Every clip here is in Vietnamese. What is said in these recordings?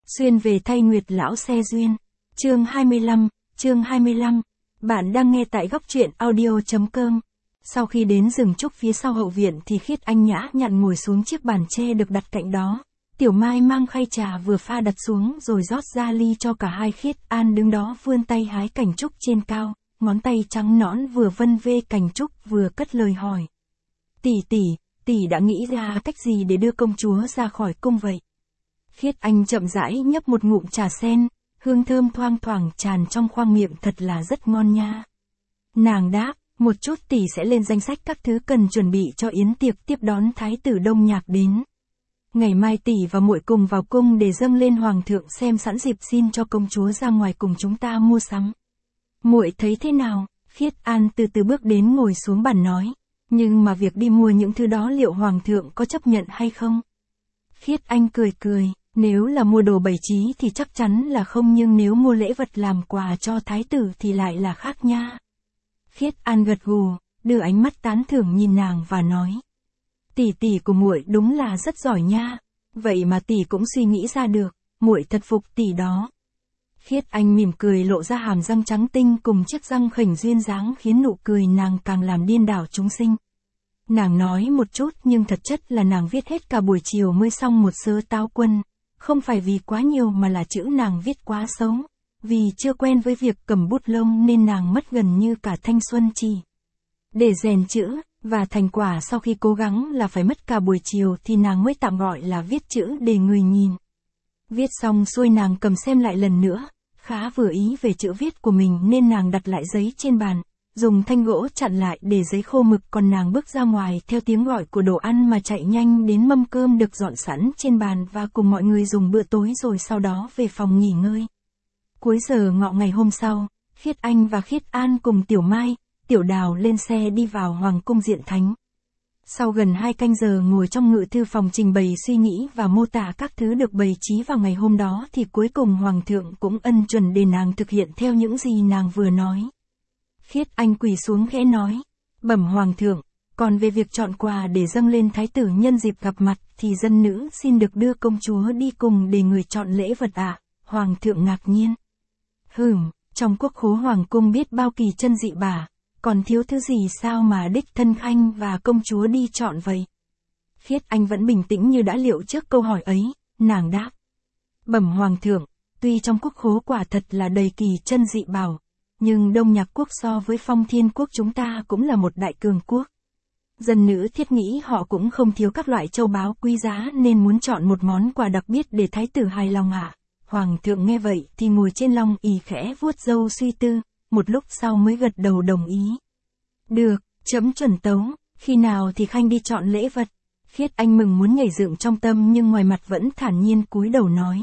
Xuyên về thay Nguyệt lão xe duyên. Chương 25. Bạn đang nghe tại góc truyện audio.com. Sau khi đến rừng trúc phía sau hậu viện thì Khiết Anh nhã nhặn ngồi xuống chiếc bàn tre được đặt cạnh đó. Tiểu Mai mang khay trà vừa pha đặt xuống rồi rót ra ly cho cả hai. Khiết An đứng đó vươn tay hái cành trúc trên cao, ngón tay trắng nõn vừa vân vê cành trúc vừa cất lời hỏi. Tỷ đã nghĩ ra cách gì để đưa công chúa ra khỏi cung vậy? Khiết Anh chậm rãi nhấp một ngụm trà sen, hương thơm thoang thoảng tràn trong khoang miệng, thật là rất ngon nha. Nàng đáp, một chút tỷ sẽ lên danh sách các thứ cần chuẩn bị cho yến tiệc tiếp đón thái tử Đông Nhạc đến. Ngày mai tỷ và muội cùng vào cung để dâng lên hoàng thượng xem sẵn dịp xin cho công chúa ra ngoài cùng chúng ta mua sắm. Muội thấy thế nào? Khiết An từ từ bước đến ngồi xuống bàn nói. Nhưng mà việc đi mua những thứ đó liệu hoàng thượng có chấp nhận hay không? Khiết Anh cười, nếu là mua đồ bày trí thì chắc chắn là không, nhưng nếu mua lễ vật làm quà cho thái tử thì lại là khác nha. Khiết An gật gù, đưa ánh mắt tán thưởng nhìn nàng và nói. Tỷ của muội đúng là rất giỏi nha, vậy mà tỷ cũng suy nghĩ ra được, muội thật phục tỷ đó. Khiết Anh mỉm cười lộ ra hàm răng trắng tinh cùng chiếc răng khểnh duyên dáng khiến nụ cười nàng càng làm điên đảo chúng sinh. Nàng nói một chút nhưng thật chất là nàng viết hết cả buổi chiều mới xong một sớ táo quân, không phải vì quá nhiều mà là chữ nàng viết quá xấu. Vì chưa quen với việc cầm bút lông nên nàng mất gần như cả thanh xuân chỉ để rèn chữ, và thành quả sau khi cố gắng là phải mất cả buổi chiều thì nàng mới tạm gọi là viết chữ để người nhìn. Viết xong xuôi nàng cầm xem lại lần nữa, khá vừa ý về chữ viết của mình nên nàng đặt lại giấy trên bàn, dùng thanh gỗ chặn lại để giấy khô mực, còn nàng bước ra ngoài theo tiếng gọi của đồ ăn mà chạy nhanh đến mâm cơm được dọn sẵn trên bàn và cùng mọi người dùng bữa tối rồi sau đó về phòng nghỉ ngơi. Cuối giờ ngọ ngày hôm sau, Khiết Anh và Khiết An cùng Tiểu Mai, Tiểu Đào lên xe đi vào Hoàng cung Diện Thánh. Sau gần 2 canh giờ ngồi trong ngự thư phòng trình bày suy nghĩ và mô tả các thứ được bày trí vào ngày hôm đó thì cuối cùng Hoàng thượng cũng ân chuẩn để nàng thực hiện theo những gì nàng vừa nói. Khiết Anh quỳ xuống khẽ nói, bẩm Hoàng thượng, còn về việc chọn quà để dâng lên thái tử nhân dịp gặp mặt thì dân nữ xin được đưa công chúa đi cùng để người chọn lễ vật ạ. Hoàng thượng ngạc nhiên. Trong quốc khố hoàng cung biết bao kỳ chân dị bà, còn thiếu thứ gì sao mà đích thân khanh và công chúa đi chọn vậy? Khiết Anh vẫn bình tĩnh như đã liệu trước câu hỏi ấy, nàng đáp. Bẩm Hoàng thượng, tuy trong quốc khố quả thật là đầy kỳ chân dị bảo, nhưng Đông Nhạc quốc so với Phong Thiên quốc chúng ta cũng là một đại cường quốc. Dân nữ thiết nghĩ họ cũng không thiếu các loại châu báu quý giá nên muốn chọn một món quà đặc biệt để thái tử hài lòng ạ. Hoàng thượng nghe vậy thì ngồi trên long ỷ khẽ vuốt râu suy tư, một lúc sau mới gật đầu đồng ý. Được, chấm chuẩn tấu, khi nào thì khanh đi chọn lễ vật? Khiết Anh mừng muốn nhảy dựng trong tâm nhưng ngoài mặt vẫn thản nhiên cúi đầu nói.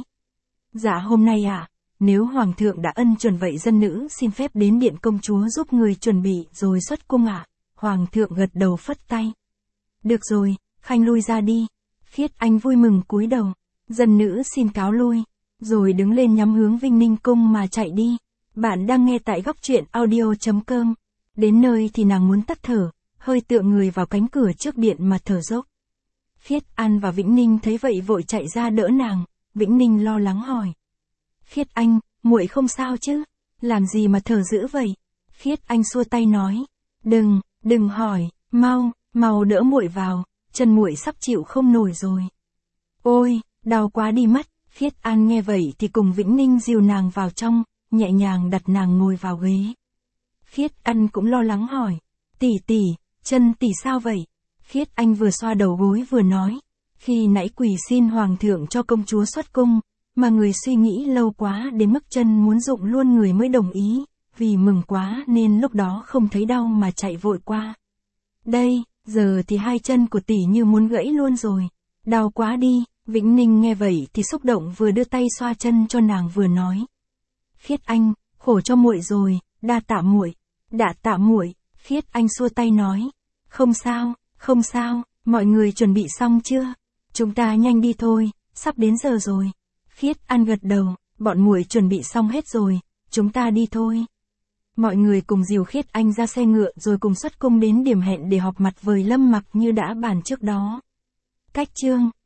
Dạ hôm nay ạ, nếu Hoàng thượng đã ân chuẩn vậy dân nữ xin phép đến điện công chúa giúp người chuẩn bị rồi xuất cung ạ. Hoàng thượng gật đầu phất tay. Được rồi, khanh lui ra đi. Khiết Anh vui mừng cúi đầu, dân nữ xin cáo lui. Rồi đứng lên nhắm hướng Vinh Ninh cung mà chạy đi. Bạn đang nghe tại góc truyện audio.com. Đến nơi thì nàng muốn tắt thở, hơi tựa người vào cánh cửa trước điện mà thở dốc. Khiết An và Vĩnh Ninh thấy vậy vội chạy ra đỡ nàng. Vĩnh Ninh lo lắng hỏi. Khiết Anh, muội không sao chứ? Làm gì mà thở dữ vậy? Khiết Anh xua tay nói. Đừng hỏi, mau đỡ muội vào, chân muội sắp chịu không nổi rồi. Ôi, đau quá đi mất. Khiết An nghe vậy thì cùng Vĩnh Ninh dìu nàng vào trong, nhẹ nhàng đặt nàng ngồi vào ghế. Khiết An cũng lo lắng hỏi, tỷ, chân tỷ sao vậy? Khiết Anh vừa xoa đầu gối vừa nói, khi nãy quỳ xin hoàng thượng cho công chúa xuất cung, mà người suy nghĩ lâu quá đến mức chân muốn rụng luôn người mới đồng ý, vì mừng quá nên lúc đó không thấy đau mà chạy vội qua. Đây, giờ thì 2 chân của tỷ như muốn gãy luôn rồi, đau quá đi. Vĩnh Ninh nghe vậy thì xúc động vừa đưa tay xoa chân cho nàng vừa nói. Khiết Anh, khổ cho muội rồi, đa tạ muội. Khiết Anh xua tay nói. Không sao, mọi người chuẩn bị xong chưa? Chúng ta nhanh đi thôi, sắp đến giờ rồi. Khiết An gật đầu, bọn muội chuẩn bị xong hết rồi, chúng ta đi thôi. Mọi người cùng dìu Khiết Anh ra xe ngựa rồi cùng xuất cung đến điểm hẹn để họp mặt với Lâm Mặc như đã bàn trước đó. Cách chương